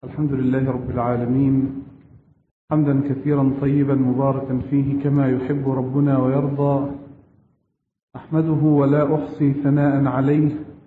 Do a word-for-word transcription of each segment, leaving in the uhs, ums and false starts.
الحمد لله رب العالمين، حمدا كثيرا طيبا مباركا فيه كما يحب ربنا ويرضى. أحمده ولا أحصي ثناء عليه،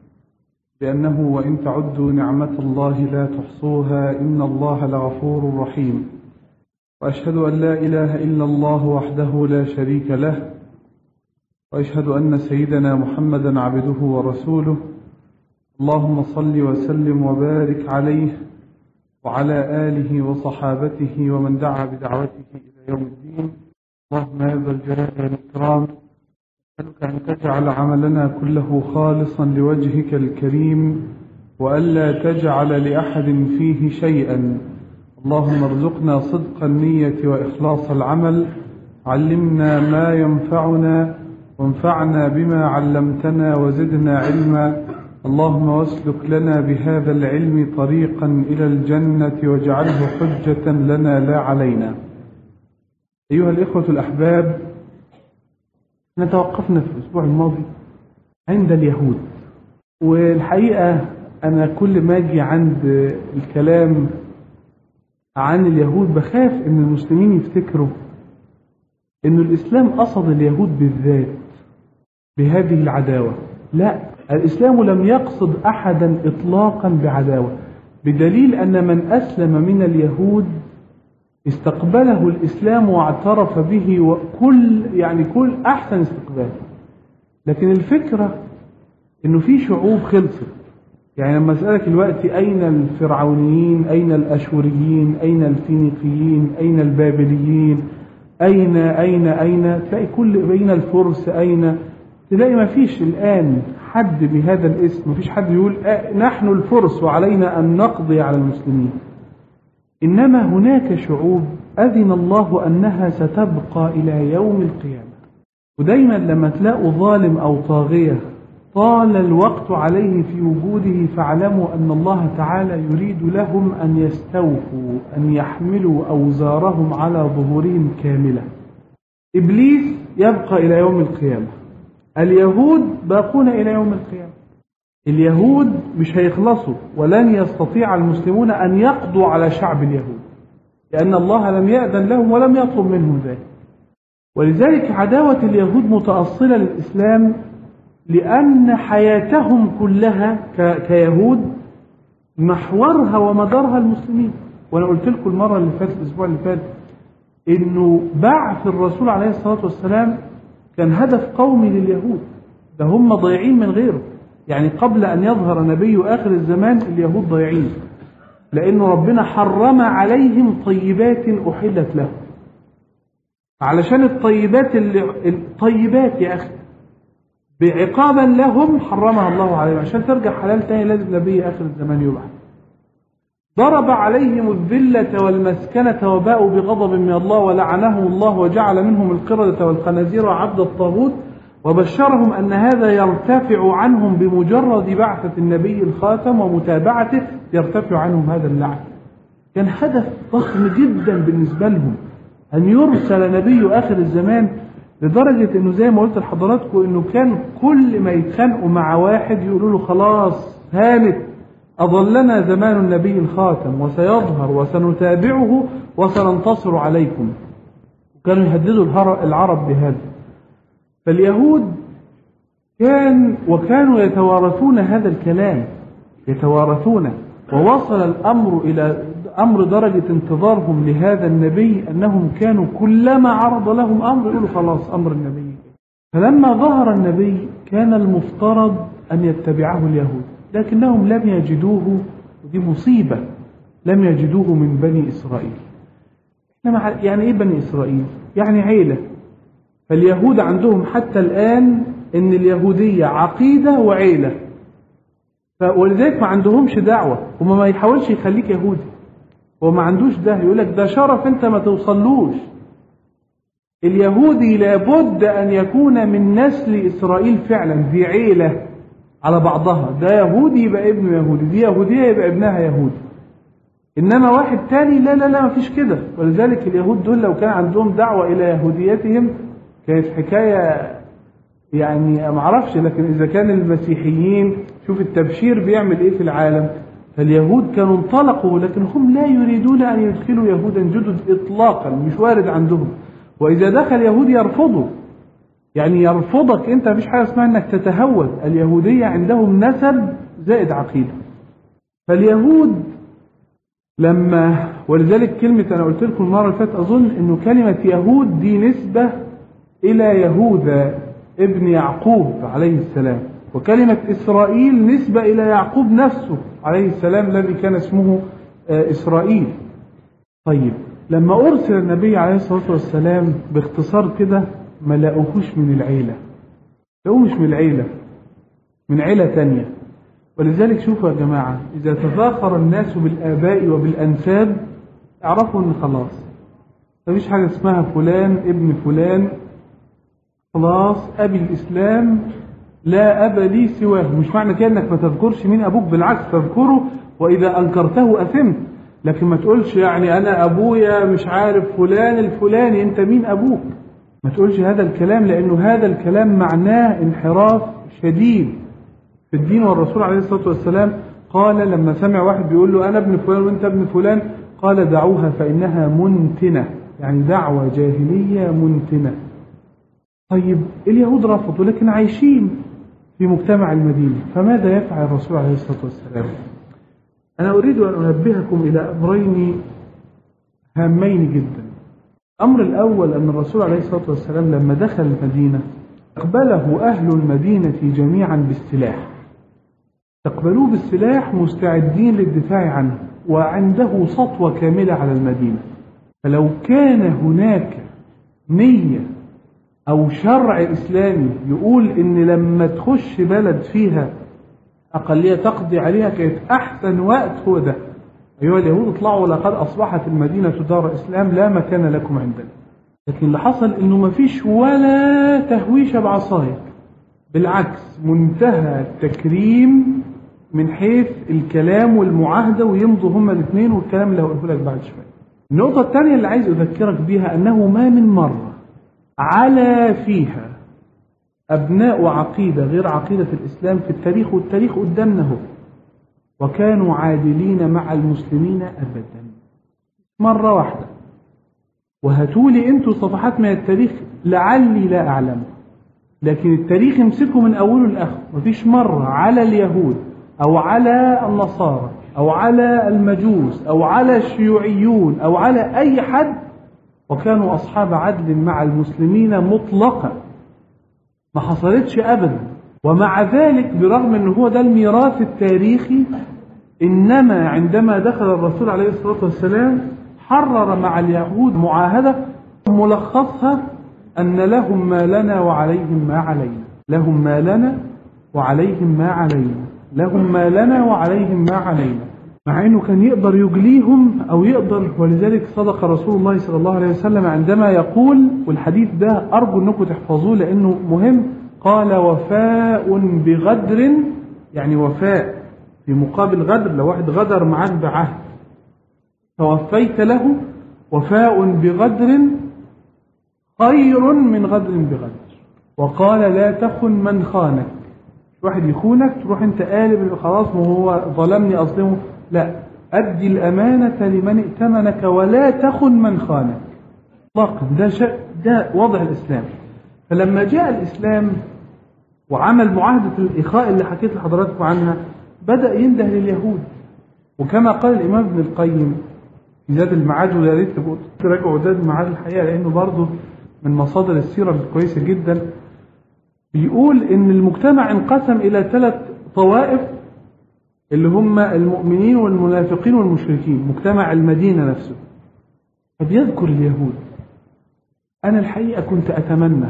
بأنه وإن تعدوا نعمة الله لا تحصوها، إن الله لغفور رحيم. وأشهد أن لا إله إلا الله وحده لا شريك له، وأشهد أن سيدنا محمدا عبده ورسوله. اللهم صل وسلم وبارك عليه وعلى آله وصحابته ومن دعا بدعوته إلى يوم الدين. اللهم يا ذا الجلال والإكرام، أسألك أن تجعل عملنا كله خالصا لوجهك الكريم، وألا تجعل لأحد فيه شيئا. اللهم ارزقنا صدق النية وإخلاص العمل، علمنا ما ينفعنا وانفعنا بما علمتنا وزدنا علما. اللهم واسلك لنا بهذا العلم طريقا إلى الجنة واجعله حجة لنا لا علينا. أيها الإخوة الأحباب، نتوقفنا في الأسبوع الماضي عند اليهود، والحقيقة أنا كل ما أجي عند الكلام عن اليهود بخاف أن المسلمين يفتكروا أن الإسلام قصد اليهود بالذات بهذه العداوة. لا، الإسلام لم يقصد أحدا إطلاقا بعداوة، بدليل أن من أسلم من اليهود استقبله الإسلام واعترف به، وكل يعني كل أحسن استقبال. لكن الفكرة إنه في شعوب خلصت. يعني لما أسألك الوقت أين الفرعونيين، أين الأشوريين، أين الفينيقيين، أين البابليين، أين أين أين تلاقي كل بين الفرس، أين تلاقي ما فيش الآن حد بهذا الاسم، ما فيش حد يقول نحن الفرس وعلينا أن نقضي على المسلمين. إنما هناك شعوب أذن الله أنها ستبقى إلى يوم القيامة. ودايما لما تلاقوا ظالم أو طاغية طال الوقت عليه في وجوده، فاعلموا أن الله تعالى يريد لهم أن يستوفوا، أن يحملوا أوزارهم على ظهورهم كاملة. إبليس يبقى إلى يوم القيامة، اليهود باقون إلى يوم القيامة. اليهود مش هيخلصوا، ولن يستطيع المسلمون أن يقضوا على شعب اليهود، لأن الله لم يأذن لهم ولم يطلب منهم ذلك. ولذلك عداوة اليهود متأصلة للإسلام، لأن حياتهم كلها كيهود محورها ومدارها المسلمين. وأنا قلت لكم المرة اللي فاتت الأسبوع اللي فات إنه بعث الرسول عليه الصلاة والسلام كان هدف قومي لليهود، ده هم ضايعين من غيره. يعني قبل أن يظهر نبي آخر الزمان اليهود ضايعين، لأن ربنا حرم عليهم طيبات أحلت لهم. علشان الطيبات اللي الطيبات يا أخي بعقابا لهم حرمها الله عليهم، عشان ترجع حلال تاني لازم نبي آخر الزمان يبعث. ضرب عليهم الذلة والمسكنة وباءوا بغضب من الله ولعنهم الله وجعل منهم القردة والخنازير وعبد الطاغوت، وبشرهم أن هذا يرتفع عنهم بمجرد بعثة النبي الخاتم ومتابعته، يرتفع عنهم هذا اللعن. كان هدف ضخم جدا بالنسبة لهم أن يرسل نبي آخر الزمان، لدرجة أنه زي ما قلت لحضراتكم أنه كان كل ما يتخانقوا مع واحد يقولوا له خلاص هانت، أظلنا زمان النبي الخاتم وسيظهر وسنتابعه وسننتصر عليكم. وكانوا يهددوا العرب بهذا. فاليهود كان وكانوا يتوارثون هذا الكلام، يتوارثونه. ووصل الأمر إلى أمر درجة انتظارهم لهذا النبي أنهم كانوا كلما عرض لهم أمر يقولوا خلاص أمر النبي. فلما ظهر النبي كان المفترض أن يتبعه اليهود، لكنهم لم يجدوه، ودي مصيبة، لم يجدوه من بني إسرائيل. يعني إيه بني إسرائيل؟ يعني عيلة. فاليهود عندهم حتى الآن إن اليهودية عقيدة وعيلة، ولذلك ما عندهمش دعوة، وما ما يحاولش يخليك يهودي، وما عندوش ده، يقولك ده شرف أنت ما توصلوش. اليهودي لابد أن يكون من نسل إسرائيل فعلا، دي عيلة على بعضها، ده يهودي يبقى ابنه يهودي، دي يهودية يبقى ابنها يهودي. إنما واحد تاني لا لا لا ما فيش كده. ولذلك اليهود دول لو كان عندهم دعوة إلى يهوديتهم كانت حكاية يعني ما اعرفش. لكن إذا كان المسيحيين، شوف التبشير بيعمل إيه في العالم، فاليهود كانوا انطلقوا، لكن هم لا يريدون أن يدخلوا يهودا جدد إطلاقا، مش وارد عندهم. وإذا دخل يهود يرفضوا، يعني يرفضك أنت، مفيش حاجة اسمها أنك تتهود. اليهودية عندهم نسب زائد عقيدة. فاليهود لما، ولذلك كلمة أنا قلت لكم المرة اللي فاتت أظن أنه كلمة يهود دي نسبة إلى يهوذا ابن يعقوب عليه السلام، وكلمة إسرائيل نسبة إلى يعقوب نفسه عليه السلام الذي كان اسمه إسرائيل. طيب لما أرسل النبي عليه الصلاة والسلام باختصار كده ما لقوهوش من العيلة، لقوه مش من العيلة، من عيلة تانية. ولذلك شوفوا يا جماعة، إذا تفاخر الناس بالآباء وبالأنساب اعرفوا أن خلاص مفيش حاجة اسمها فلان ابن فلان، خلاص أبي الإسلام لا أب لي سواه. مش معنى كده أنك ما تذكرش مين أبوك، بالعكس تذكره، وإذا أنكرته أثمت، لكن ما تقولش يعني أنا أبويا مش عارف فلان الفلاني، أنت مين أبوك؟ ما تقولش هذا الكلام، لأنه هذا الكلام معناه انحراف شديد في الدين. والرسول عليه الصلاة والسلام قال لما سمع واحد بيقول له أنا ابن فلان وأنت ابن فلان، قال دعوها فإنها منتنة، يعني دعوة جاهلية منتنة. طيب اليهود رفضوا، لكن عايشين في مجتمع المدينة، فماذا يفعل الرسول عليه الصلاة والسلام؟ أنا أريد أن أنبهكم إلى أمرين هامين جدا. الأمر الأول أن الرسول عليه الصلاة والسلام لما دخل المدينة اقبله أهل المدينة جميعا بالسلاح، تقبلوه بالسلاح مستعدين للدفاع عنه، وعنده سطوة كاملة على المدينة. فلو كان هناك نية أو شرع إسلامي يقول إن لما تخش بلد فيها أقلية تقضي عليها كانت أحسن وقت هو ده، أيها اليهود اطلعوا لقد أصبحت المدينة دار إسلام لا مكان لكم عندنا. لكن اللي حصل إنه مفيش ولا تهويشة بعصاية، بالعكس منتهى التكريم من حيث الكلام والمعاهدة، ويمضوا هما الاثنين، والكلام اللي هقوله لك بعد شوية. النقطة الثانية اللي عايز أذكرك بها أنه ما من مرة على فيها أبناء عقيدة غير عقيدة الإسلام في التاريخ، والتاريخ قدامنا هو، وكانوا عادلين مع المسلمين أبدا مرة واحدة. وهاتولي أنتوا صفحات من التاريخ لعلي لا أعلم، لكن التاريخ يمسكه من أوله لآخره، مفيش مرة على اليهود أو على النصارى أو على المجوس أو على الشيوعيون أو على أي حد وكانوا أصحاب عدل مع المسلمين مطلقا، ما حصلتش أبدا. ومع ذلك برغم أنه هو ده الميراث التاريخي، إنما عندما دخل الرسول عليه الصلاة والسلام حرر مع اليهود معاهدة ملخصها أن لهم ما لنا وعليهم ما علينا، لهم ما لنا وعليهم ما علينا، لهم ما لنا وعليهم ما علينا، مع أنه كان يقدر يجليهم أو يقدر. ولذلك صدق رسول الله صلى الله عليه وسلم عندما يقول، والحديث ده أرجو أنكم تحفظوه لأنه مهم، قال وفاء بغدر، يعني وفاء في مقابل غدر. لو واحد غدر معاك بعهد توفيت له، وفاء بغدر خير من غدر بغدر. وقال لا تخن من خانك، واحد يخونك تروح انت قالب خلاص ما هو ظلمني أظلمه، لا، أدي الأمانة لمن ائتمنك ولا تخن من خانك اطلاقا. ده شيء، ده وضع الإسلام. فلما جاء الإسلام وعمل معاهدة الإخاء اللي حكيت لحضراتكم عنها، بدأ ينده لليهود. وكما قال الإمام ابن القيم في زاد المعاد، ويا ريت تبقوا تراجعوا زاد المعاد الحقيقة لأنه برضه من مصادر السيرة الكويسة جدا، بيقول إن المجتمع انقسم إلى ثلاث طوائف اللي هم المؤمنين والمنافقين والمشركين، مجتمع المدينة نفسه. فبيذكر اليهود. أنا الحقيقة كنت أتمنى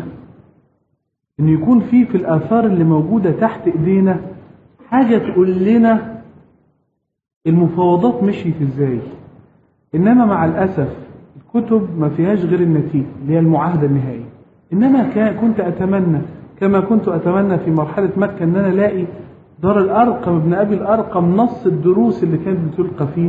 أن يكون في في الآثار اللي موجودة تحت إيدينا حاجة تقول لنا المفاوضات مشيت إزاي. إنما مع الأسف الكتب ما فيهاش غير النتيجة اللي هي المعاهدة النهائية. إنما كنت أتمنى كما كنت أتمنى في مرحلة مكة أن أنا ألاقي دار الأرقم ابن أبي الأرقم نص الدروس اللي كانت بتلقى فيه.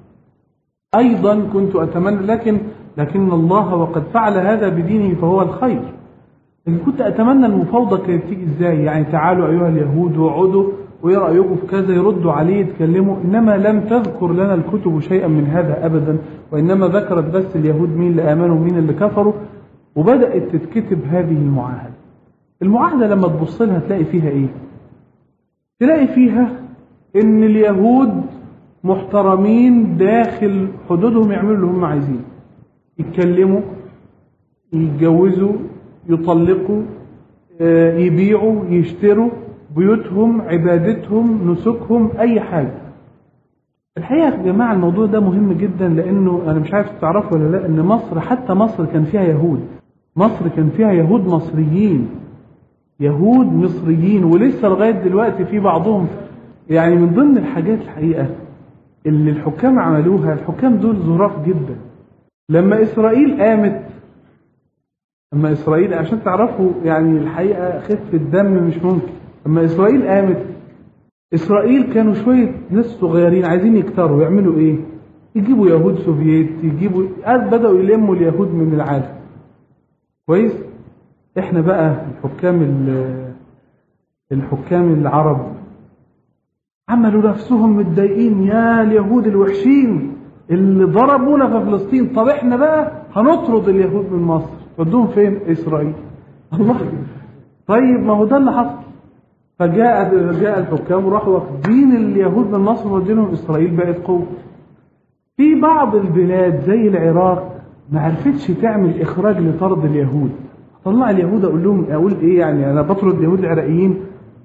أيضا كنت أتمنى، لكن لكن الله وقد فعل هذا بدينه فهو الخير. لكن كنت أتمنى المفاوضة كانت تيجي إزاي، يعني تعالوا أيها اليهود وعدوا وإيه رأيكم في كذا، يردوا عليه يتكلموا، إنما لم تذكر لنا الكتب شيئا من هذا أبدا، وإنما ذكرت بس اليهود مين اللي آمنوا ومين اللي كفروا، وبدأت تتكتب هذه المعاهدة. المعاهدة لما تبص لها تلاقي فيها إيه؟ تلاقي فيها إن اليهود محترمين داخل حدودهم، يعملوا اللي هم عايزين، يتكلموا، يتجوزوا، يطلقوا، يبيعوا، يشتروا، بيوتهم، عبادتهم، نسكهم، أي حاجة. الحقيقة يا جماعة الموضوع ده مهم جدا، لأنه أنا مش عارف تعرفوا ولا لا، إن مصر، حتى مصر كان فيها يهود، مصر كان فيها يهود مصريين، يهود مصريين، ولسه لغاية دلوقتي في بعضهم. يعني من ضمن الحاجات الحقيقة اللي الحكام عملوها، الحكام دول ظراف جدا. لما إسرائيل قامت، لما إسرائيل، عشان تعرفوا يعني الحقيقة خفة الدم مش ممكن، لما إسرائيل قامت، إسرائيل كانوا شوية ناس صغيرين عايزين يكتروا، يعملوا إيه؟ يجيبوا يهود سوفييت، يجيبوا، بدأوا يلموا اليهود من العالم. كويس؟ إحنا بقى الحكام الحكام العرب عملوا نفسهم متضايقين، يا اليهود الوحشين اللي ضربونا في فلسطين، طب إحنا بقى هنطرد اليهود من مصر، ودوهم فين؟ إسرائيل. الله، طيب ما هو ده اللي حصل. فجاء جاء الحكام وراحوا واخدين اليهود من مصر ودينهم إسرائيل، بقت قوة. في بعض البلاد زي العراق ما عرفتش تعمل إخراج لطرد اليهود، طلع اليهود، أقول لهم أقول إيه يعني، أنا بطرد اليهود العراقيين،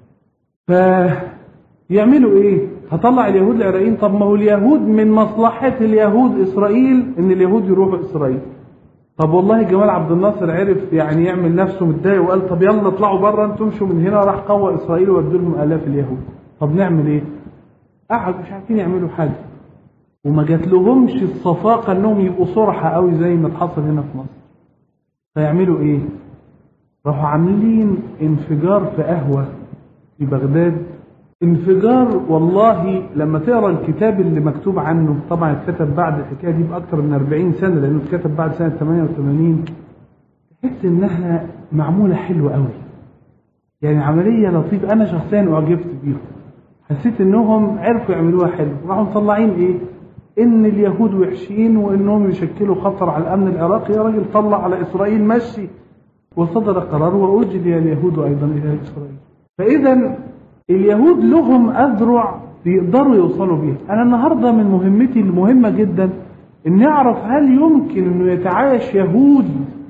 فيعملوا إيه؟ هطلع اليهود العراقيين، طب ما هو اليهود من مصلحة اليهود إسرائيل إن اليهود يروحوا إسرائيل. طب والله جمال عبد الناصر عرف يعني يعمل نفسه متضايق وقال طب يلا اطلعوا بره انتم، امشوا من هنا، راح قوى اسرائيل وودوا لهم الاف اليهود. طب نعمل ايه؟ قعدوا مش عارفين يعملوا حاجه، وما جات لهمش الصفاقه انهم يبقوا صرحه قوي زي ما اتحصل هنا في مصر. فيعملوا ايه؟ راحوا عاملين انفجار في قهوه في بغداد، انفجار والله لما تقرا الكتاب اللي مكتوب عنه، طبعا اتكتب بعد الحكايه دي باكثر من أربعين سنه، لانه اتكتب بعد سنه ثمانية وثمانين، تحس انها معموله حلوه قوي، يعني عمليه لطيفه. انا شخصيا اعجبت بيهم، حسيت انهم عرفوا يعملوها حلو. راحوا مطلعين ايه؟ ان اليهود وحشين وانهم يشكلوا خطر على الامن العراقي. يا راجل طلع على اسرائيل مشي، وصدر قرار واجلي اليهود ايضا الى اسرائيل. فاذا اليهود لهم أذرع يقدروا يوصلوا بيها. أنا النهاردة من مهمتي المهمة جدا إن نعرف هل يمكن أنه يتعايش يهود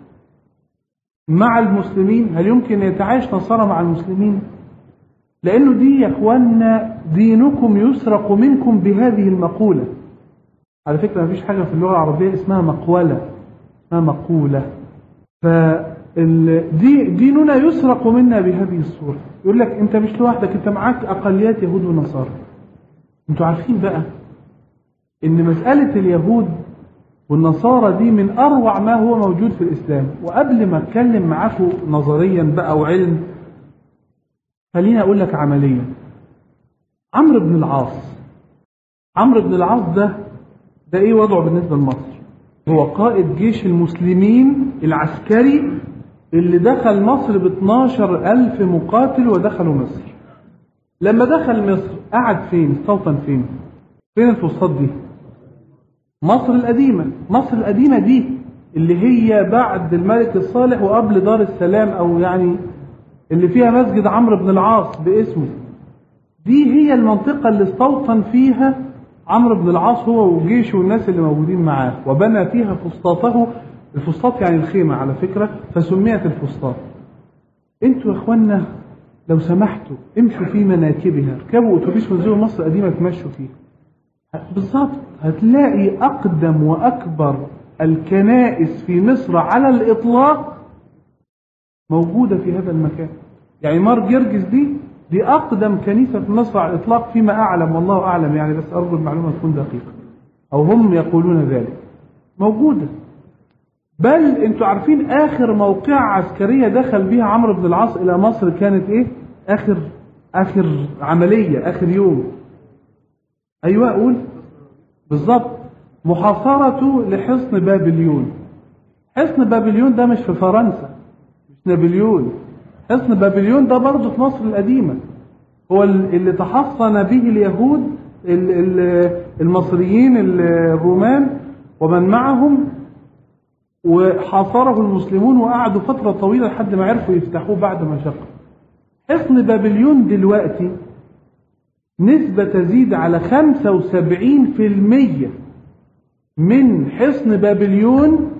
مع المسلمين، هل يمكن يتعايش نصارى مع المسلمين؟ لأنه دي يا أخوانا دينكم يسرق منكم بهذه المقولة. على فكرة مفيش حاجة في اللغة العربية اسمها مقولة، اسمها مقولة. ف دي ديننا يسرق منا بهذه الصورة. يقول لك انت مش لوحدك، انت معاك اقليات يهود ونصارى. انتوا عارفين بقى ان مسألة اليهود والنصارى دي من اروع ما هو موجود في الاسلام. وقبل ما اتكلم معاكم نظريا بقى وعلم، خليني اقول لك عمليا. عمرو بن العاص، عمرو بن العاص ده ده ايه وضعه بالنسبة لمصر؟ هو قائد جيش المسلمين العسكري اللي دخل مصر ب اثناشر ألف مقاتل ودخلوا مصر. لما دخل مصر قعد فين؟ استوطن فين؟ فين الفسطاط دي؟ مصر القديمة. مصر القديمة دي اللي هي بعد الملك الصالح وقبل دار السلام، أو يعني اللي فيها مسجد عمرو بن العاص باسمه. دي هي المنطقة اللي استوطن فيها عمرو بن العاص هو وجيشه والناس اللي موجودين معاه، وبنى فيها فسطاطه. الفسطاط يعني الخيمة على فكرة، فسميت الفسطاط. انتوا يا اخوانا لو سمحتوا امشوا في مناكبها، اركبوا اتوبيس وانزلوا مصر القديمة تمشوا فيها بالظبط، هتلاقي اقدم واكبر الكنائس في مصر على الاطلاق موجودة في هذا المكان. يعني مار جرجس دي دي اقدم كنيسة في مصر على الاطلاق فيما اعلم، والله اعلم يعني، بس ارجو المعلومة تكون دقيقة، او هم يقولون ذلك، موجودة. بل انتوا عارفين اخر موقعة عسكرية دخل بها عمرو بن العاص الى مصر كانت ايه؟ اخر اخر عملية، اخر يوم. ايوه اقول بالظبط، محاصرته لحصن بابليون. حصن بابليون ده مش في فرنسا، مش نابليون. حصن بابليون ده برضه في مصر القديمة. هو اللي تحصن به اليهود المصريين الرومان ومن معهم، وحاصره المسلمون وقعدوا فترة طويلة لحد ما عرفوا يفتحوه بعد مشقة. حصن بابليون دلوقتي نسبة تزيد على خمسة وسبعين في المية من حصن بابليون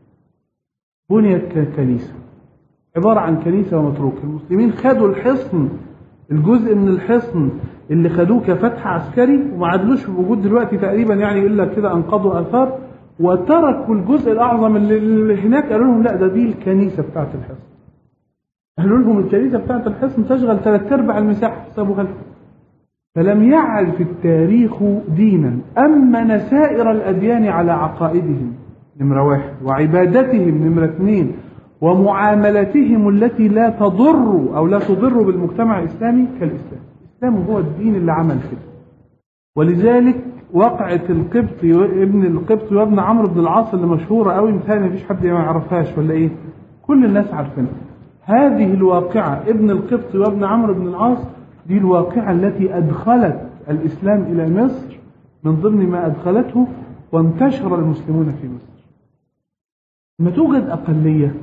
بنيت كنيسة، عبارة عن كنيسة ومتروكة. المسلمين خدوا الحصن، الجزء من الحصن اللي خدوه كفتح عسكري وما عادلوش بوجود دلوقتي تقريبا، يعني إلا كده أنقضوا آثار، وتركوا الجزء الأعظم اللي هناك. قالوا لهم لا، ده دي الكنيسة بتاعت الحصن. قالوا لهم الكنيسة بتاعت الحصن تشغل ثلاث أرباع المساحة، سابوا غلط. فلم يعرف التاريخ دينا أمن سائر الأديان على عقائدهم نمرة واحد، وعبادتهم نمرة اثنين، ومعاملتهم التي لا تضر أو لا تضر بالمجتمع الإسلامي كالإسلام. الإسلام هو الدين اللي عمل كده. ولذلك وقعة القبطي ابن القبطي وابن عمرو بن العاص اللي مشهورة قوي، مثلا ما فيش حد ما يعرفهاش ولا إيه؟ كل الناس عارفينها. هذه الواقعة ابن القبطي وابن عمرو بن العاص دي الواقعة التي أدخلت الإسلام إلى مصر، من ضمن ما أدخلته وانتشر المسلمون في مصر. ما توجد أقلية،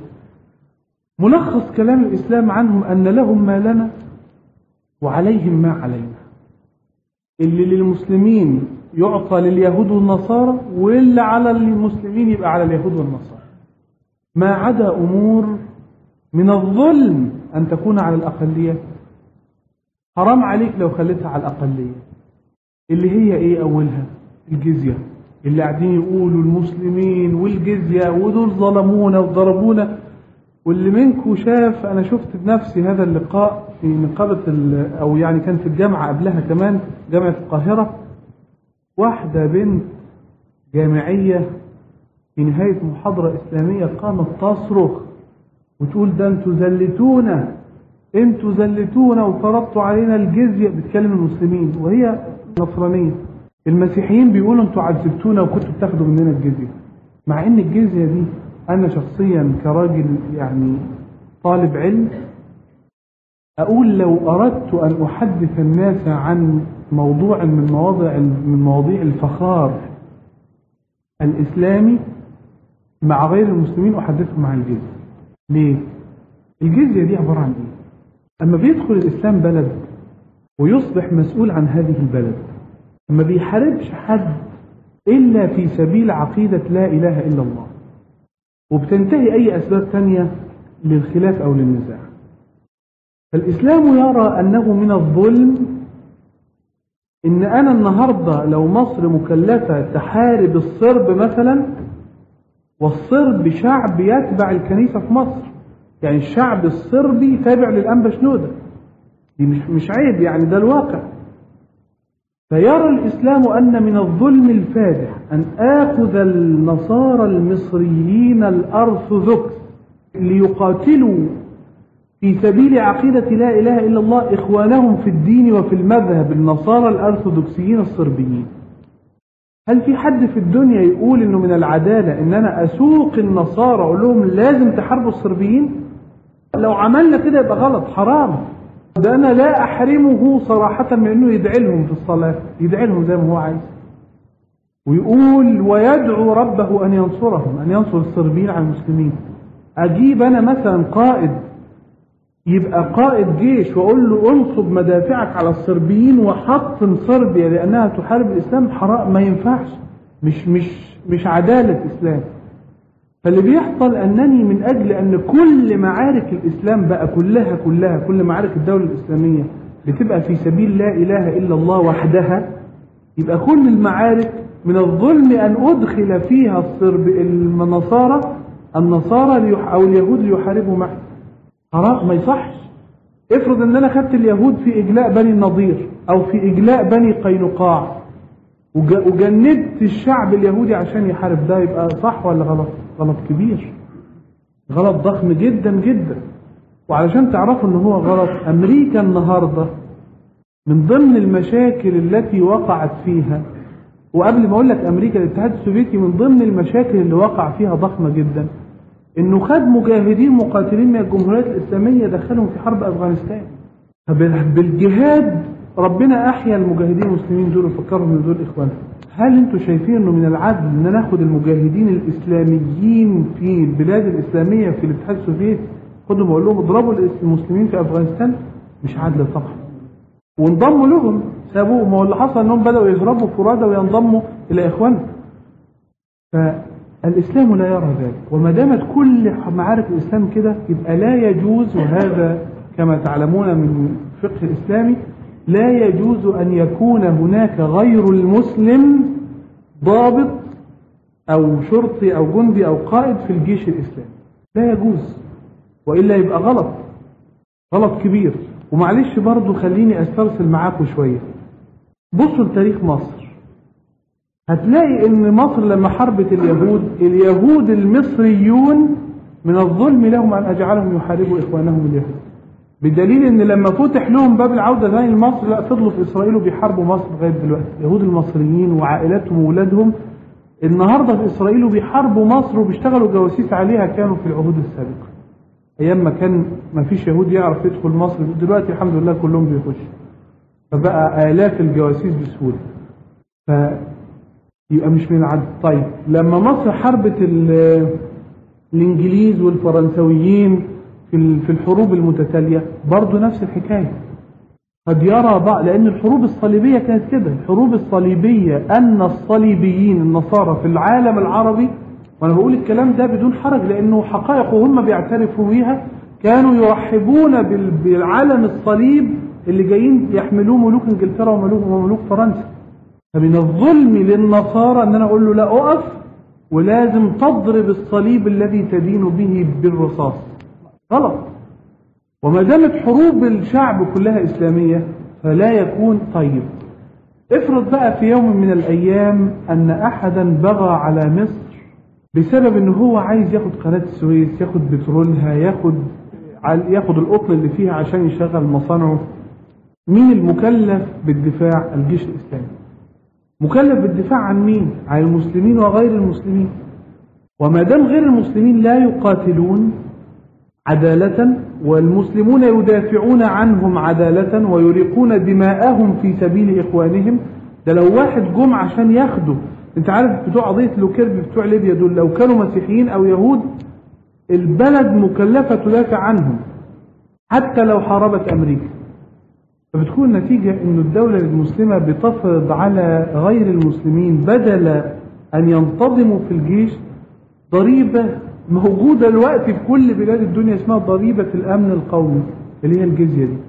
ملخص كلام الإسلام عنهم أن لهم ما لنا وعليهم ما علينا. اللي للمسلمين يعطى لليهود والنصارى، واللي على المسلمين يبقى على اليهود والنصارى، ما عدا أمور من الظلم أن تكون على الأقلية. حرام عليك لو خليتها على الأقلية، اللي هي إيه؟ أولها الجزية، اللي قاعدين يقولوا المسلمين والجزية ودول ظلمونا وضربونا. واللي منكم شاف، أنا شفت بنفسي هذا اللقاء في نقابة، أو يعني كان في الجامعة قبلها كمان، جامعة القاهرة، واحدة بنت جامعية في نهاية محاضرة إسلامية قامت تصرخ وتقول ده انتوا زلتونا، انتوا زلتونا وفرضتوا علينا الجزية. بتكلم المسلمين وهي نصرانية. المسيحيين بيقولوا انتوا عذبتونا وكنتوا بتاخدوا مننا الجزية، مع ان الجزية دي انا شخصيا كراجل يعني طالب علم اقول لو اردت ان احدث الناس عن موضوع من مواضع من مواضيع الفخار الاسلامي مع غير المسلمين احدثهم عن الجزية. ليه؟ الجزية دي عبارة عن ايه؟ اما بيدخل الاسلام بلد ويصبح مسؤول عن هذه البلد، ما بيحاربش حد إلا في سبيل عقيدة لا إله إلا الله، وبتنتهي أي أسباب ثانية للخلاف أو للنزاع. فالإسلام يرى أنه من الظلم إن أنا النهاردة لو مصر مكلفة تحارب الصرب مثلا، والصرب شعب يتبع الكنيسة في مصر، يعني الشعب الصربي تابع للأنبا شنودة، دي مش مش عيب، يعني ده الواقع. فيرى الإسلام أن من الظلم الفادح أن آخذ النصارى المصريين الأرثوذكس ليقاتلوا في سبيل عقيدة لا إله إلا الله إخوانهم في الدين وفي المذهب النصارى الأرثوذكسيين الصربيين. هل في حد في الدنيا يقول إنه من العدالة إن أنا أسوق النصارى أقول لهم لازم تحاربوا الصربيين؟ لو عملنا كده يبقى غلط، حرام. ده أنا لا أحرمه صراحة من أنه يدعي لهم في الصلاة، يدعي لهم زي ما هو عايز، ويقول ويدعو ربه أن ينصرهم، أن ينصر الصربيين على المسلمين. أجيب أنا مثلا قائد يبقى قائد جيش وأقول له انصب مدافعك على الصربيين وحطم صربيا لأنها تحارب الإسلام؟ حرام، ما ينفعش، مش مش مش عدالة إسلام. فاللي بيحصل أنني من أجل أن كل معارك الإسلام بقى كلها كلها كل معارك الدولة الإسلامية بتبقى في سبيل لا إله إلا الله وحدها، يبقى كل المعارك من الظلم أن أدخل فيها الصرب النصارى النصارى أو اليهود ليحاربوا معي. حرام، ما يصحش. افرض أن أنا خدت اليهود في إجلاء بني النضير أو في إجلاء بني قينقاع وجندت الشعب اليهودي عشان يحارب، ده يبقى صح ولا غلط؟ غلط كبير، غلط ضخم جدا جدا. وعلشان تعرفوا ان هو غلط، امريكا النهاردة من ضمن المشاكل التي وقعت فيها، وقبل ما اقول لك امريكا الاتحاد السوفيتي من ضمن المشاكل اللي وقع فيها ضخمة جدا، انه خد مجاهدين مقاتلين من الجمهوريات الاسلامية دخلهم في حرب افغانستان. بالجهاد ربنا أحيا المجاهدين المسلمين دول وفكرهم ان دول إخوانهم. هل انتوا شايفين انه من العدل ان ناخد المجاهدين الإسلاميين في البلاد الإسلامية في الاتحاد السوفيتي خدهم وقول لهم اضربوا المسلمين في أفغانستان؟ مش عدل طبعا. وانضموا لهم سابوهم، واللي حصل انهم بدأوا يهربوا فرادى وينضموا إلى إخوانهم. فالإسلام لا يرى ذلك، وما دامت كل معارك الإسلام كده يبقى لا يجوز، وهذا كما تعلمون من الفقه الإسلامي لا يجوز أن يكون هناك غير المسلم ضابط أو شرطي أو جندي أو قائد في الجيش الإسلامي، لا يجوز، وإلا يبقى غلط غلط كبير. ومعلش برضو خليني أسترسل معاكم شوية. بصوا لتاريخ مصر، هتلاقي ان مصر لما حربت اليهود، اليهود المصريون من الظلم لهم ان اجعلهم يحاربوا اخوانهم اليهود، بدليل ان لما فتح لهم باب العودة ثاني لمصر لا فضلوا في اسرائيل وبيحاربوا مصر لغاية دلوقتي. اليهود المصريين وعائلاتهم وولادهم النهاردة في اسرائيل وبيحاربوا مصر وبيشتغلوا جواسيس عليها، كانوا في العهود السابقة ايام ما كان ما فيش يهود يعرف يدخل مصر. دلوقتي الحمد لله كلهم بيخشوا، فبقى آلاف الجواسيس بسهولة. ف يبقى مش من العدل. طيب لما مصر حربت الانجليز والفرنسويين في الحروب المتتالية برضو نفس الحكاية. قد يرى بعض، لأن الحروب الصليبية كانت كده، الحروب الصليبية أن الصليبيين النصارى في العالم العربي، وأنا بقول الكلام ده بدون حرج لأنه حقائق وهم بيعترفوا بيها، كانوا يرحبون بالعالم الصليب اللي جايين يحملوه ملوك انجلترا وملوك فرنسا. فمن الظلم للنصارى ان انا اقول له لا اقف ولازم تضرب الصليب الذي تدين به بالرصاص، غلط. وما دامت حروب الشعب كلها اسلاميه فلا يكون. طيب افرض بقى في يوم من الايام ان احدا بغى على مصر بسبب ان هو عايز ياخد قناه السويس، ياخد بترولها، ياخد ياخد القطن اللي فيها عشان يشغل مصانعه. مين المكلف بالدفاع؟ الجيش الاسلامي. مكلف بالدفاع عن مين؟ عن المسلمين وغير المسلمين. وما دام غير المسلمين لا يقاتلون عدالة والمسلمون يدافعون عنهم عدالة ويريقون دماءهم في سبيل إخوانهم، ده لو واحد جم عشان ياخدوا، انت عارف بتوع قضية لوكيرب بتوع ليبيا دول لو كانوا مسيحيين أو يهود البلد مكلفة تدافع عنهم حتى لو حاربت أمريكا. فبتكون نتيجة أن الدولة المسلمة بتفرض على غير المسلمين بدل أن ينتظموا في الجيش ضريبة موجودة الوقت في كل بلاد الدنيا اسمها ضريبة الأمن القومي اللي هي الجزية دي،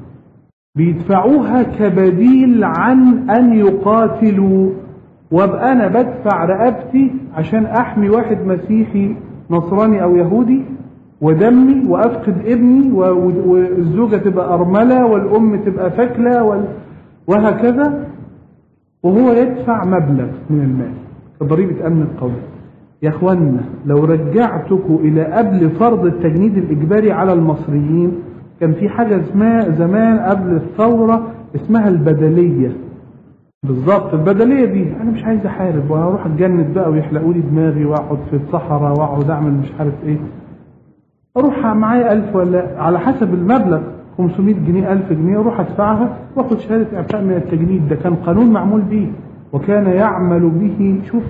بيدفعوها كبديل عن أن يقاتلوا. وابقى أنا بدفع رقبتي عشان أحمي واحد مسيحي نصراني أو يهودي ودمي وأفقد ابني والزوجة تبقى أرملة والأم تبقى فكلة وهكذا، وهو يدفع مبلغ من المال كضريبة أمن القومي. يا أخوانا لو رجعتكم إلى قبل فرض التجنيد الإجباري على المصريين كان في حاجة اسمها زمان قبل الثورة اسمها البدلية. بالظبط البدلية دي أنا مش عايز أحارب وهروح أتجند بقى ويحلقوا لي دماغي وأقعد في الصحراء وأقعد أعمل مش عارف إيه، اروح معايا ألف ولا على حسب المبلغ خمسمائة جنيه ألف جنيه اروح ادفعها واخد شهادة اعفاء من التجنيد. ده كان قانون معمول به وكان يعمل به. شوف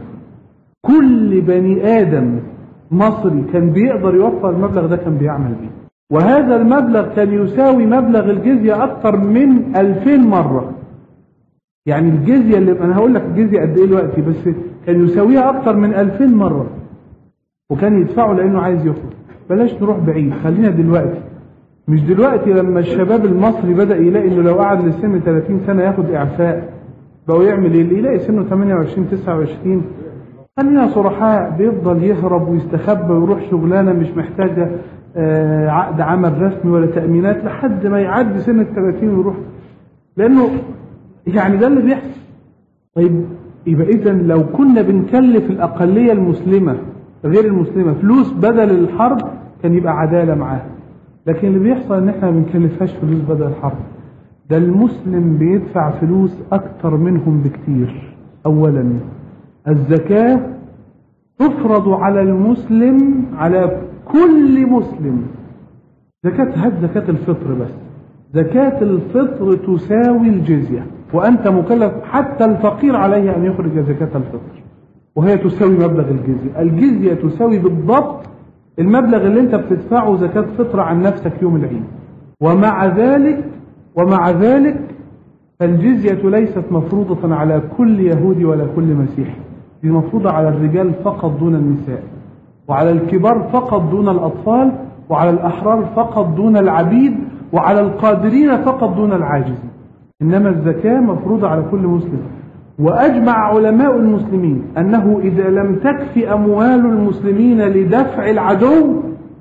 كل بني آدم مصري كان بيقدر يوفر المبلغ ده كان بيعمل به، وهذا المبلغ كان يساوي مبلغ الجزية أكثر من ألفين مرة. يعني الجزية اللي أنا هقول لك الجزية قد إيه دلوقتي، بس كان يساويها أكثر من ألفين مرة وكان يدفعه لأنه عايز يخرج. بلاش نروح بعيد، خلينا دلوقتي. مش دلوقتي لما الشباب المصري بدأ يلاقي إنه لو قعد لسن ثلاثين سنة ياخد إعفاء بقوا يعمل إيه؟ اللي يلاقي سنه ثمانية وعشرين تسعة وعشرين خلينا صرحاء بيفضل يهرب ويستخبى ويروح شغلانة مش محتاجة آه عقد عمل رسمي ولا تأمينات لحد ما يعدي سن الثلاثين ويروح، لأنه يعني ده اللي بيحصل. طيب يبقى إذا لو كنا بنكلف الأقلية المسلمة غير المسلمة فلوس بدل الحرب كان يبقى عدالة معاها، لكن اللي بيحصل ان احنا ما بنكلفهاش فلوس بدل الحرب. ده المسلم بيدفع فلوس اكتر منهم بكتير. اولا الزكاة تفرض على المسلم على كل مسلم، زكاة هات زكاة الفطر بس زكاة الفطر تساوي الجزية، وأنت مكلف حتى الفقير عليه أن يخرج زكاة الفطر، وهي تساوي مبلغ الجزية. الجزية تساوي بالضبط المبلغ اللي أنت بتدفعه زكاة فطر عن نفسك يوم العيد. ومع ذلك ومع ذلك فالجزية ليست مفروضة على كل يهودي ولا كل مسيحي، دي مفروضة على الرجال فقط دون النساء، وعلى الكبار فقط دون الأطفال، وعلى الأحرار فقط دون العبيد، وعلى القادرين فقط دون العاجزين. إنما الزكاة مفروضة على كل مسلم. وأجمع علماء المسلمين أنه إذا لم تكفي أموال المسلمين لدفع العدو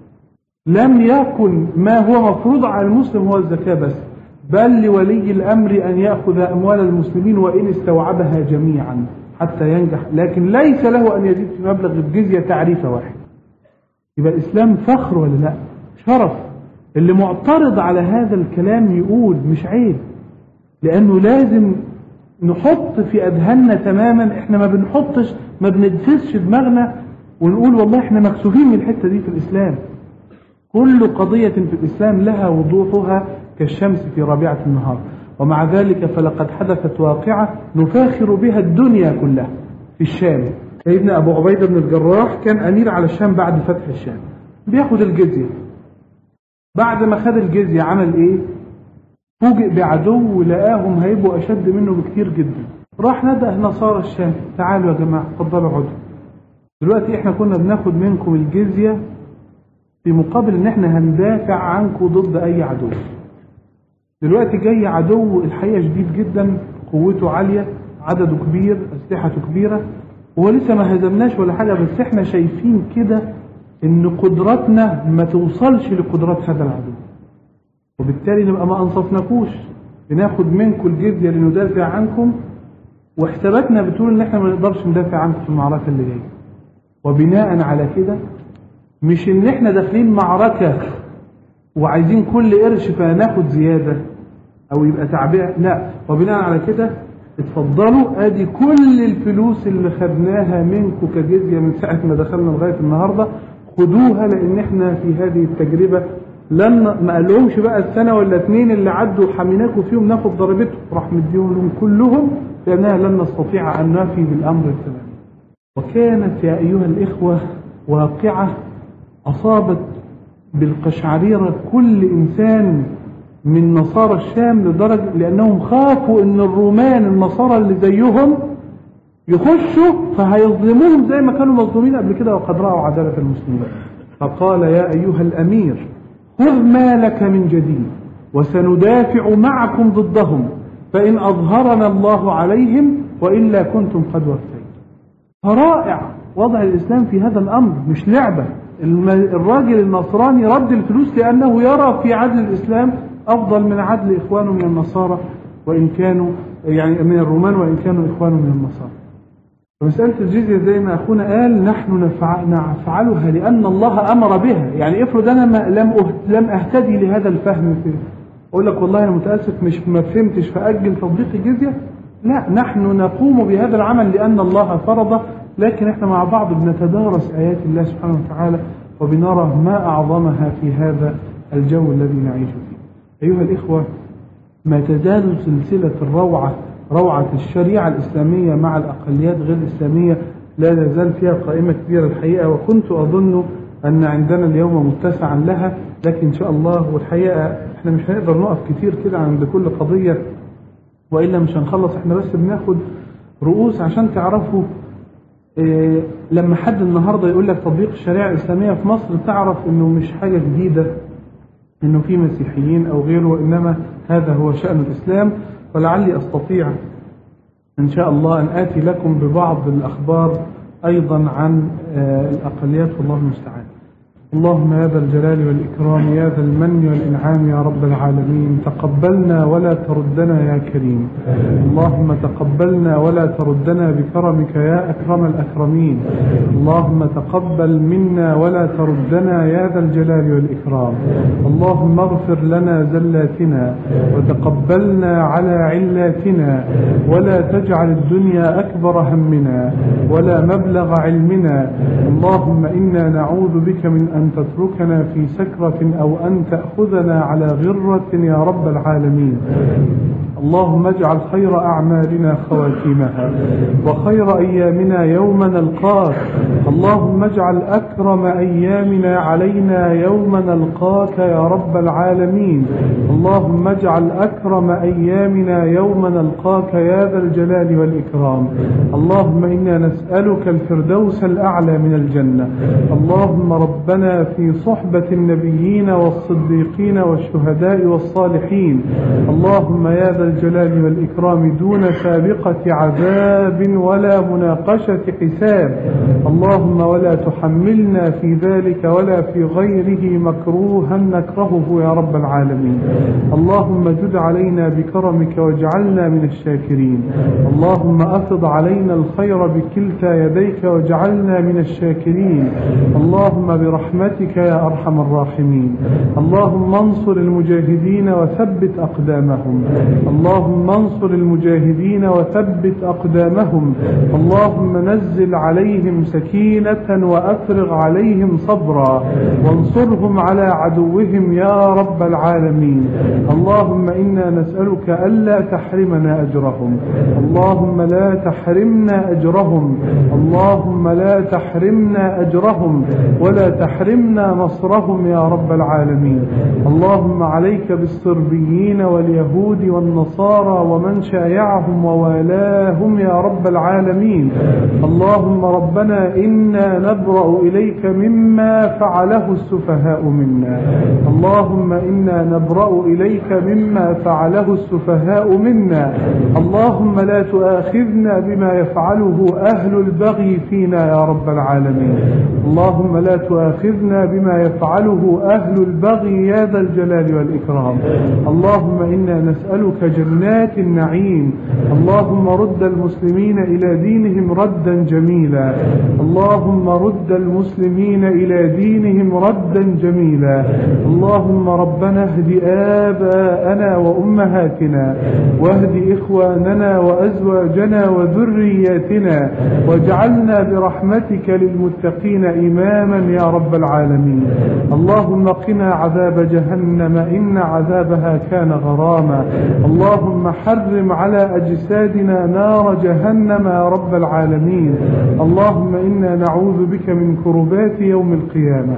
لم يكن ما هو مفروض على المسلم هو الزكاة بس، بل لولي الأمر أن يأخذ أموال المسلمين وإن استوعبها جميعا حتى ينجح، لكن ليس له أن يزيد في مبلغ الجزية تعريفة واحد. يبقى الإسلام فخر ولا لا؟ شرف. اللي معترض على هذا الكلام يقول مش عيب، لأنه لازم نحط في أذهاننا تماما. احنا ما بنحطش ما بندفسش دماغنا ونقول والله احنا مكسوفين من الحتة دي في الإسلام. كل قضية في الإسلام لها وضوحها كالشمس في ربيعة النهار، ومع ذلك فلقد حدثت واقعة نفاخر بها الدنيا كلها في الشام. سيدنا أبو عبيدة بن الجراح كان أمير على الشام بعد فتح الشام، بياخد الجزية. بعد ما خد الجزية عمل إيه؟ فوجئ بعدو ولقاهم هيبقوا أشد منه بكتير جدا. راح ندأ نصارى الشام، تعالوا يا جماعة اتفضلوا عدوا، دلوقتي احنا كنا بناخد منكم الجزية في مقابل ان احنا هندافع عنكم ضد اي عدو. دلوقتي جاي عدو الحقيقة شديد جدا، قوته عالية، عدده كبير، اسلحته كبيرة، وهو لسه ما هزمناش ولا حاجة، بس احنا شايفين كده ان قدراتنا ما توصلش لقدرات هذا العدو، وبالتالي نبقى ما انصفناكوش، بناخد منكم الجزية لندافع عنكم، واحساباتنا بتقول ان احنا ما نقدرش ندافع عنكم في المعركة اللي جاية. وبناء على كده مش ان احنا داخلين معركة وعايزين كل قرش فناخد زيادة او يبقى تعبئة، لا، وبناء على كده اتفضلوا ادي كل الفلوس اللي خدناها منكم كجزية من ساعة ما دخلنا لغاية النهاردة، خدوها، لان احنا في هذه التجربة لن ما قالهمش بقى السنة ولا اتنين اللي عدوا حميناكم فيهم ناخد ضربتهم، راح مديهم لهم كلهم لانها لن نستطيع ان نفي بالامر التمام. وكانت يا ايها الاخوة واقعة أصابت بالقشعريرة كل إنسان من نصارى الشام، لدرجة لأنهم خافوا أن الرومان النصارى اللي زيهم يخشوا فهيظلموهم زي ما كانوا مظلومين قبل كده، وقد رأوا عدالة المسلمين. فقال يا أيها الأمير خذ ما لك من جديد وسندافع معكم ضدهم، فإن أظهرنا الله عليهم وإلا كنتم قد وفيت. فرائع وضع الإسلام في هذا الأمر، مش لعبة. الراجل النصراني رد الفلوس لأنه يرى في عدل الإسلام أفضل من عدل إخوانه من النصارى وإن كانوا يعني من الرومان وإن كانوا إخوانه من النصارى. فمسألة الجزية زي ما أخونا قال نحن نفعلها لأن الله أمر بها. يعني افرض أنا ما لم لم أهتدي لهذا الفهم فيه، أقول لك والله أنا متأسف مش ما فهمتش فأجل تطبيق الجزية، لا، نحن نقوم بهذا العمل لأن الله فرضه، لكن احنا مع بعض بنتدارس آيات الله سبحانه وتعالى وبنرى ما أعظمها في هذا الجو الذي نعيش فيه. أيها الإخوة، ما تزال سلسلة الروعة روعة الشريعة الإسلامية مع الأقليات غير الإسلامية لا تزال فيها قائمة كبيرة الحقيقة، وكنت أظن أن عندنا اليوم متسعا لها، لكن إن شاء الله والحقيقة احنا مش هنقدر نقف كتير كده عند كل قضية وإلا مش هنخلص. احنا بس بناخد رؤوس عشان تعرفوا إيه لما حد النهاردة يقول لك تطبيق الشريعة الإسلامية في مصر تعرف إنه مش حاجة جديدة إنه في مسيحيين أو غيره، وإنما هذا هو شأن الإسلام. ولعلي أستطيع إن شاء الله أن آتي لكم ببعض الأخبار أيضا عن الأقليات والله المستعان. اللهم يا ذا الجلال والإكرام يا ذا المن والإنعام يا رب العالمين، تقبلنا ولا تردنا يا كريم. اللهم تقبلنا ولا تردنا بكرمك يا أكرم الأكرمين. اللهم تقبل منا ولا تردنا يا ذا الجلال والإكرام. اللهم اغفر لنا زلاتنا وتقبلنا على علاتنا، ولا تجعل الدنيا أكبر همنا ولا مبلغ علمنا. اللهم إنا نعوذ بك من أن تتركنا في سكرة أو أن تأخذنا على غرة يا رب العالمين. اللهم اجعل خير أعمالنا خواتيمها وخير أيامنا يوم نلقاك. اللهم اجعل أكرم أيامنا علينا يوم نلقاك يا رب العالمين. اللهم اجعل أكرم أيامنا يوم نلقاك يا ذا الجلال والإكرام. اللهم إنا نسألك الفردوس الأعلى من الجنة. اللهم ربنا في صحبة النبيين والصديقين والشهداء والصالحين. اللهم يا ذا الجلال والإكرام دون سابقة عذاب ولا مناقشة حساب. اللهم ولا تحملنا في ذلك ولا في غيره مكروها نكرهه يا رب العالمين. اللهم جد علينا بكرمك واجعلنا من الشاكرين. اللهم أفض علينا الخير بكلتا يديك واجعلنا من الشاكرين. اللهم برحمتك يا أرحم الراحمين. اللهم انصر المجاهدين وثبت أقدامهم. اللهم انصر المجاهدين وثبت أقدامهم. اللهم نزل عليهم سكينة وأفرغ عليهم صبرا وانصرهم على عدوهم يا رب العالمين. اللهم إنا نسألك ألا تحرمنا أجرهم. اللهم لا تحرمنا أجرهم. اللهم لا تحرمنا أجرهم ولا تحرمنا نصرهم يا رب العالمين. اللهم عليك بالصربيين واليهود والنصارى ومن شايعهم ووالاهم يا رب العالمين. اللهم ربنا إنا نبرأ إليك مما فعله السفهاء منا. اللهم إنا نبرأ إليك مما فعله السفهاء منا. اللهم لا تؤاخذنا بما يفعله أهل البغي فينا يا رب العالمين. اللهم لا تؤاخذنا بما يفعله أهل البغي يا ذا الجلال والإكرام. اللهم إنا نسألك جنات النعيم. اللهم رد المسلمين إلى دينهم ردا جميلا. اللهم رد المسلمين إلى دينهم ردا جميلا. اللهم ربنا اهد آباءنا وأمهاتنا واهد إخواننا وأزواجنا وذرياتنا واجعلنا برحمتك للمتقين إماما يا رب العالمين. اللهم قنا عذاب جهنم إن عذابها كان غراما. اللهم حرم على أجسادنا نار جهنم يا رب العالمين. اللهم إنا نعوذ بك من كربات يوم القيامة.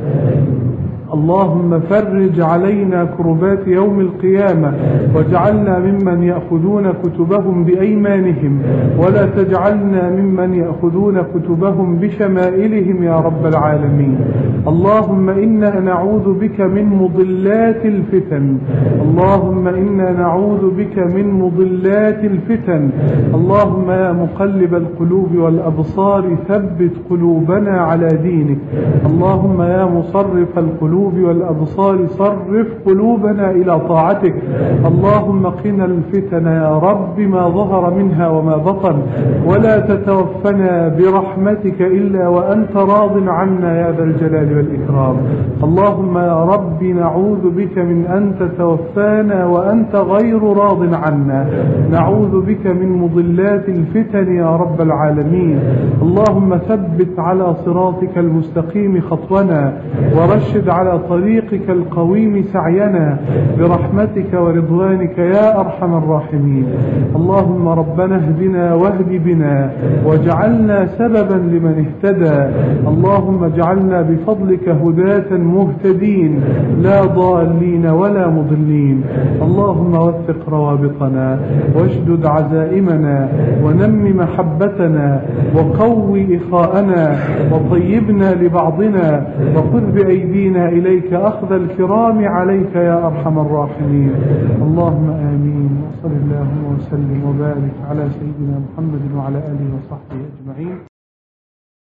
اللهم فرج علينا كربات يوم القيامة واجعلنا ممن يأخذون كتبهم بأيمانهم ولا تجعلنا ممن يأخذون كتبهم بشمائلهم يا رب العالمين. اللهم إنا نعوذ بك من مضلات الفتن. اللهم إنا نعوذ بك من مضلات الفتن. اللهم يا مقلب القلوب والأبصار ثبت قلوبنا على دينك. اللهم يا مصرف القلوب والأبصار صرف قلوبنا إلى طاعتك. اللهم قنا الفتن يا رب ما ظهر منها وما بطن ولا تتوفنا برحمتك إلا وأنت راض عنا يا ذا الجلال والإكرام. اللهم يا رب نعوذ بك من أن تتوفانا وأنت غير راض عنا. نعوذ بك من مضلات الفتن يا رب العالمين. اللهم ثبت على صراطك المستقيم خطونا ورشد على طريقك القويم سعينا برحمتك ورضوانك يا أرحم الراحمين. اللهم ربنا اهدنا واهد بنا واجعلنا سببا لمن اهتدى. اللهم اجعلنا بفضلك هداة مهتدين لا ضالين ولا مضلين. اللهم وثق روابطنا واشدد عزائمنا ونم محبتنا وقوي إخاءنا وطيبنا لبعضنا وخذ بأيدينا إليك أخذ الكرام عليك يا أرحم الراحمين. اللهم آمين. وصل اللهم وسلم وبارك على سيدنا محمد وعلى آله وصحبه أجمعين.